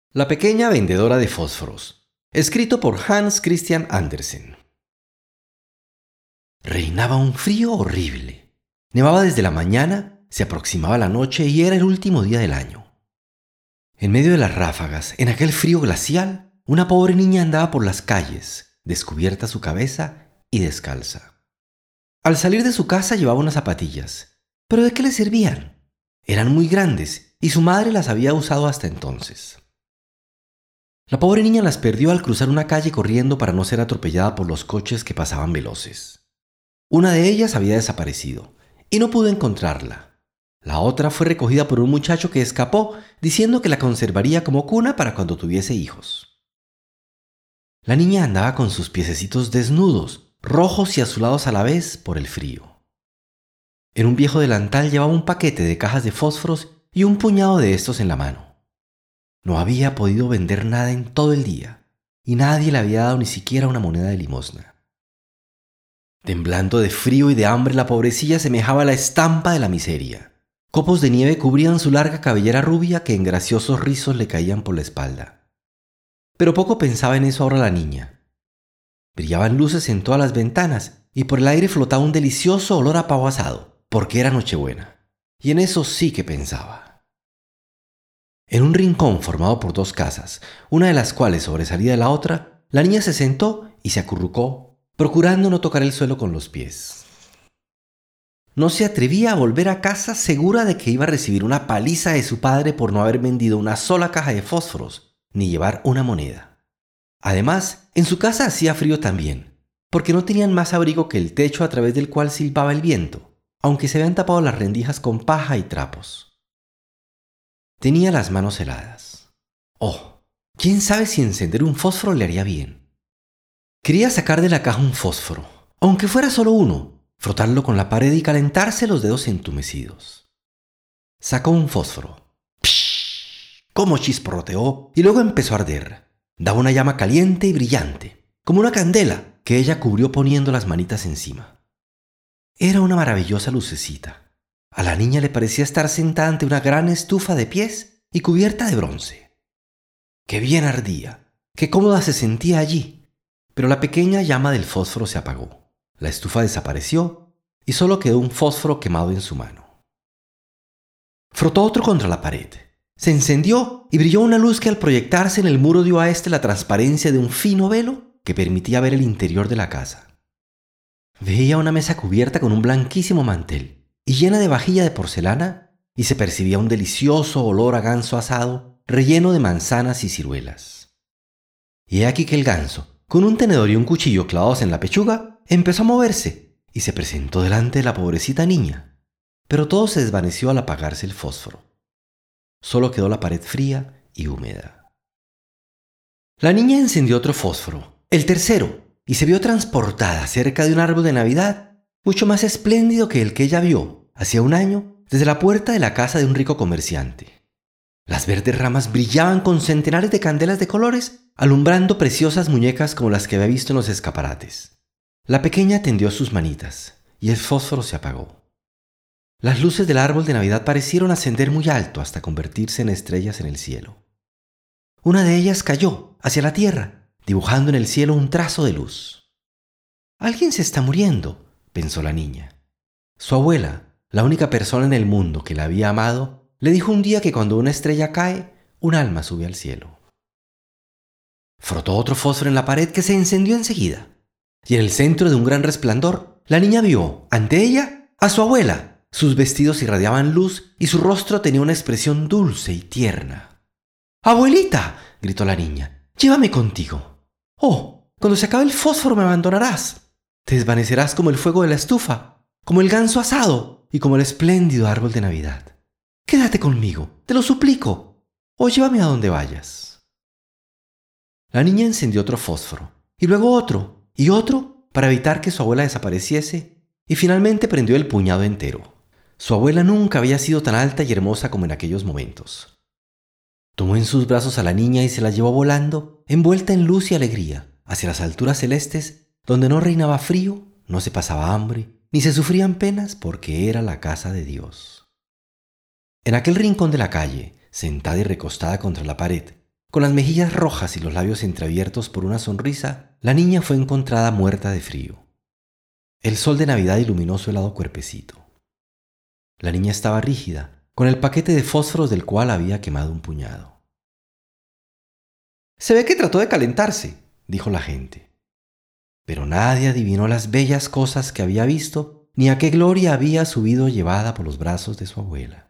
La pequeña vendedora de fósforos, escrito por Hans Christian Andersen. Reinaba un frío horrible. Nevaba desde la mañana, se aproximaba la noche y era el último día del año. En medio de las ráfagas, en aquel frío glacial, una pobre niña andaba por las calles, descubierta su cabeza y descalza. Al salir de su casa llevaba unas zapatillas, pero ¿de qué le servían? Eran muy grandes y su madre las había usado hasta entonces. La pobre niña las perdió al cruzar una calle corriendo para no ser atropellada por los coches que pasaban veloces. Una de ellas había desaparecido y no pudo encontrarla. La otra fue recogida por un muchacho que escapó diciendo que la conservaría como cuna para cuando tuviese hijos. La niña andaba con sus piececitos desnudos, rojos y azulados a la vez por el frío. En un viejo delantal llevaba un paquete de cajas de fósforos y un puñado de estos en la mano. No había podido vender nada en todo el día y nadie le había dado ni siquiera una moneda de limosna. Temblando de frío y de hambre, la pobrecilla semejaba la estampa de la miseria. Copos de nieve cubrían su larga cabellera rubia que en graciosos rizos le caían por la espalda. Pero poco pensaba en eso ahora la niña. Brillaban luces en todas las ventanas y por el aire flotaba un delicioso olor a pavo asado, porque era Nochebuena. Y en eso sí que pensaba. En un rincón formado por dos casas, una de las cuales sobresalía de la otra, la niña se sentó y se acurrucó, procurando no tocar el suelo con los pies. No se atrevía a volver a casa segura de que iba a recibir una paliza de su padre por no haber vendido una sola caja de fósforos, ni llevar una moneda. Además, en su casa hacía frío también, porque no tenían más abrigo que el techo a través del cual silbaba el viento, aunque se habían tapado las rendijas con paja y trapos. Tenía las manos heladas. Oh, quién sabe si encender un fósforo le haría bien. Quería sacar de la caja un fósforo, aunque fuera solo uno, frotarlo con la pared y calentarse los dedos entumecidos. Sacó un fósforo. ¡Psh! Cómo chisporroteó y luego empezó a arder. Daba una llama caliente y brillante, como una candela que ella cubrió poniendo las manitas encima. Era una maravillosa lucecita. A la niña le parecía estar sentada ante una gran estufa de pies y cubierta de bronce. ¡Qué bien ardía! ¡Qué cómoda se sentía allí! Pero la pequeña llama del fósforo se apagó. La estufa desapareció y solo quedó un fósforo quemado en su mano. Frotó otro contra la pared. Se encendió y brilló una luz que al proyectarse en el muro dio a éste la transparencia de un fino velo que permitía ver el interior de la casa. Veía una mesa cubierta con un blanquísimo mantel y llena de vajilla de porcelana, y se percibía un delicioso olor a ganso asado relleno de manzanas y ciruelas. Y he aquí que el ganso, con un tenedor y un cuchillo clavados en la pechuga, empezó a moverse y se presentó delante de la pobrecita niña. Pero todo se desvaneció al apagarse el fósforo. Solo quedó la pared fría y húmeda. La niña encendió otro fósforo, el tercero, y se vio transportada cerca de un árbol de Navidad mucho más espléndido que el que ella vio hacía un año desde la puerta de la casa de un rico comerciante. Las verdes ramas brillaban con centenares de candelas de colores, alumbrando preciosas muñecas como las que había visto en los escaparates. La pequeña tendió sus manitas y el fósforo se apagó. Las luces del árbol de Navidad parecieron ascender muy alto hasta convertirse en estrellas en el cielo. Una de ellas cayó hacia la tierra, dibujando en el cielo un trazo de luz. «Alguien se está muriendo», pensó la niña. Su abuela, la única persona en el mundo que la había amado, le dijo un día que cuando una estrella cae, un alma sube al cielo. Frotó otro fósforo en la pared que se encendió enseguida, y en el centro de un gran resplandor, la niña vio, ante ella, a su abuela. Sus vestidos irradiaban luz y su rostro tenía una expresión dulce y tierna. «¡Abuelita!», gritó la niña, «llévame contigo. Oh, cuando se acabe el fósforo me abandonarás. Te desvanecerás como el fuego de la estufa, como el ganso asado y como el espléndido árbol de Navidad. Quédate conmigo, te lo suplico, o llévame a donde vayas». La niña encendió otro fósforo, y luego otro, y otro, para evitar que su abuela desapareciese, y finalmente prendió el puñado entero. Su abuela nunca había sido tan alta y hermosa como en aquellos momentos. Tomó en sus brazos a la niña y se la llevó volando, envuelta en luz y alegría, hacia las alturas celestes, donde no reinaba frío, no se pasaba hambre, ni se sufrían penas porque era la casa de Dios. En aquel rincón de la calle, sentada y recostada contra la pared, Con las mejillas rojas y los labios entreabiertos por una sonrisa, la niña fue encontrada muerta de frío. El sol de Navidad iluminó su helado cuerpecito. La niña estaba rígida, con el paquete de fósforos del cual había quemado un puñado. «Se ve que trató de calentarse», dijo la gente. Pero nadie adivinó las bellas cosas que había visto, ni a qué gloria había subido llevada por los brazos de su abuela.